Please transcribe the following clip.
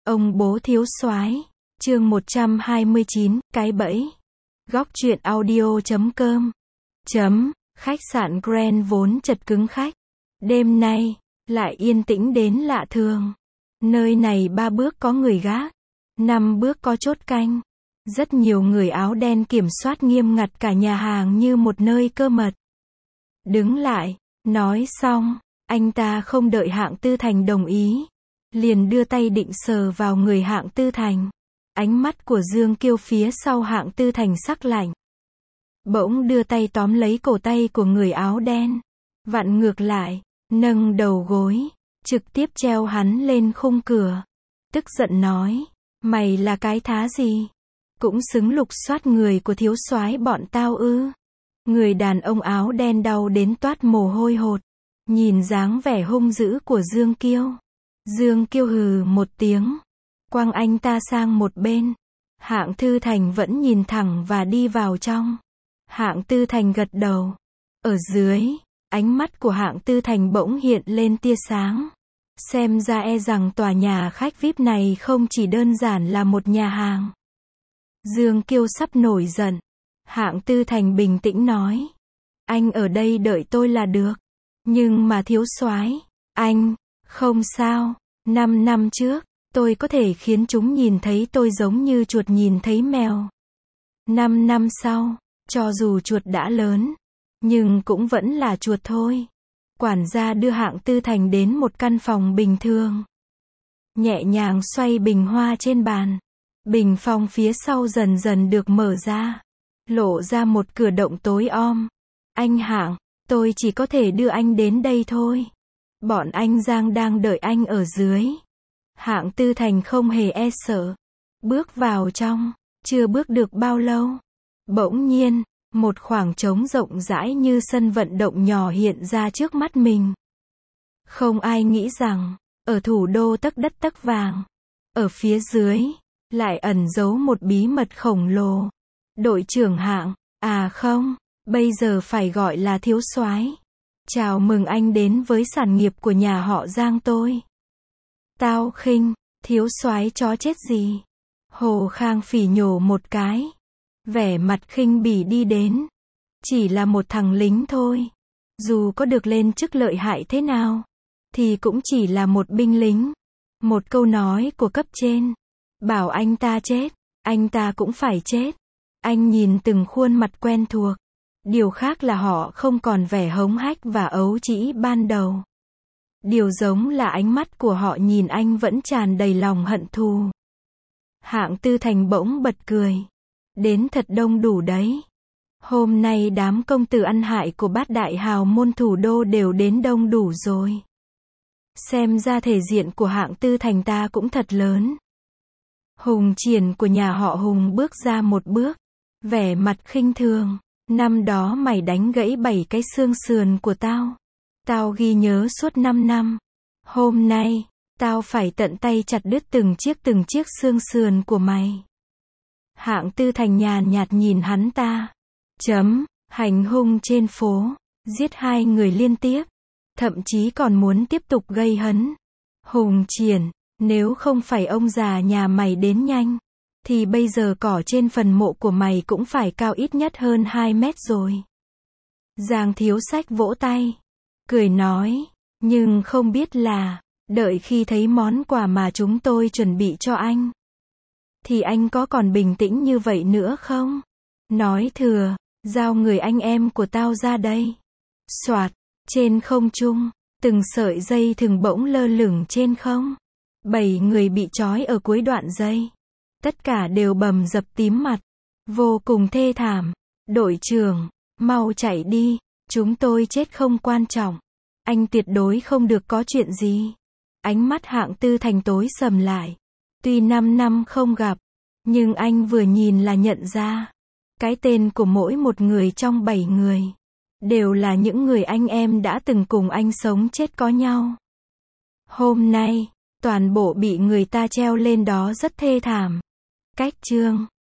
Ông bố thiếu soái. Chương 129, cái bẫy. Góc truyện audio.com. Khách sạn Grand vốn chật cứng khách. Đêm nay, lại yên tĩnh đến lạ thường. Nơi này 3 bước có người gác, 5 bước có chốt canh. Rất nhiều người áo đen kiểm soát nghiêm ngặt cả nhà hàng như một nơi cơ mật. Đứng lại, nói xong, anh ta không đợi Hạng Tư Thành đồng ý, liền đưa tay định sờ vào người Hạng Tư Thành. Ánh mắt của Dương Kiêu phía sau Hạng Tư Thành sắc lạnh. Bỗng đưa tay tóm lấy cổ tay của người áo đen, vặn ngược lại, nâng đầu gối, trực tiếp treo hắn lên khung cửa. Tức giận nói, mày là cái thá gì? Cũng xứng lục soát người của thiếu soái bọn tao ư? Người đàn ông áo đen đau đến toát mồ hôi hột, nhìn dáng vẻ hung dữ của Dương Kiêu. Dương Kiêu hừ một tiếng, quăng anh ta sang một bên. Hạng Tư Thành vẫn nhìn thẳng và đi vào trong. Hạng Tư Thành gật đầu. Ở dưới, ánh mắt của Hạng Tư Thành bỗng hiện lên tia sáng. Xem ra e rằng tòa nhà khách VIP này không chỉ đơn giản là một nhà hàng. Dương Kiêu sắp nổi giận. Hạng Tư Thành bình tĩnh nói, anh ở đây đợi tôi là được. Nhưng mà thiếu soái, anh, không sao, 5 năm trước, tôi có thể khiến chúng nhìn thấy tôi giống như chuột nhìn thấy mèo. 5 năm sau, cho dù chuột đã lớn, nhưng cũng vẫn là chuột thôi. Quản gia đưa Hạng Tư Thành đến một căn phòng bình thường. Nhẹ nhàng xoay bình hoa trên bàn. Bình phong phía sau dần dần được mở ra, lộ ra một cửa động tối om. Anh Hạng, tôi chỉ có thể đưa anh đến đây thôi. Bọn anh Giang đang đợi anh ở dưới. Hạng Tư Thành không hề e sợ. Bước vào trong, chưa bước được bao lâu. Bỗng nhiên, một khoảng trống rộng rãi như sân vận động nhỏ hiện ra trước mắt mình. Không ai nghĩ rằng, ở thủ đô tấc đất tấc vàng, ở phía dưới, lại ẩn giấu một bí mật khổng lồ. Đội trưởng Hạng, à không, bây giờ phải gọi là thiếu soái. Chào mừng anh đến với sản nghiệp của nhà họ Giang tôi. Tao khinh, thiếu soái chó chết gì. Hồ Khang phỉ nhổ một cái. Vẻ mặt khinh bỉ đi đến. Chỉ là một thằng lính thôi. Dù có được lên chức lợi hại thế nào, thì cũng chỉ là một binh lính. Một câu nói của cấp trên. Bảo anh ta chết, anh ta cũng phải chết. Anh nhìn từng khuôn mặt quen thuộc. Điều khác là họ không còn vẻ hống hách và ấu trĩ ban đầu. Điều giống là ánh mắt của họ nhìn anh vẫn tràn đầy lòng hận thù. Hạng Tư Thành bỗng bật cười. Đến thật đông đủ đấy. Hôm nay đám công tử ăn hại của bát đại hào môn thủ đô đều đến đông đủ rồi. Xem ra thể diện của Hạng Tư Thành ta cũng thật lớn. Hùng Triển của nhà họ Hùng bước ra một bước, vẻ mặt khinh thường. Năm đó mày đánh gãy 7 cái xương sườn của tao. Tao ghi nhớ suốt 5 năm. Hôm nay, tao phải tận tay chặt đứt từng chiếc xương sườn của mày. Hạng Tư Thành nhàn nhạt nhìn hắn ta. Hành hung trên phố, giết 2 người liên tiếp. Thậm chí còn muốn tiếp tục gây hấn. Hùng Triển, nếu không phải ông già nhà mày đến nhanh, thì bây giờ cỏ trên phần mộ của mày cũng phải cao ít nhất hơn 2 mét rồi. Giang Thiếu Sách vỗ tay, cười nói, nhưng không biết là, đợi khi thấy món quà mà chúng tôi chuẩn bị cho anh, thì anh có còn bình tĩnh như vậy nữa không? Nói thừa, giao người anh em của tao ra đây. Soạt, trên không trung, từng sợi dây thừng bỗng lơ lửng trên không. 7 người bị trói ở cuối đoạn dây. Tất cả đều bầm dập tím mặt. Vô cùng thê thảm. Đội trưởng, mau chạy đi. Chúng tôi chết không quan trọng. Anh tuyệt đối không được có chuyện gì. Ánh mắt Hạng Tư Thành tối sầm lại. Tuy 5 năm không gặp, nhưng anh vừa nhìn là nhận ra. Cái tên của mỗi một người trong 7 người đều là những người anh em đã từng cùng anh sống chết có nhau. Hôm nay, toàn bộ bị người ta treo lên đó rất thê thảm. Cách chương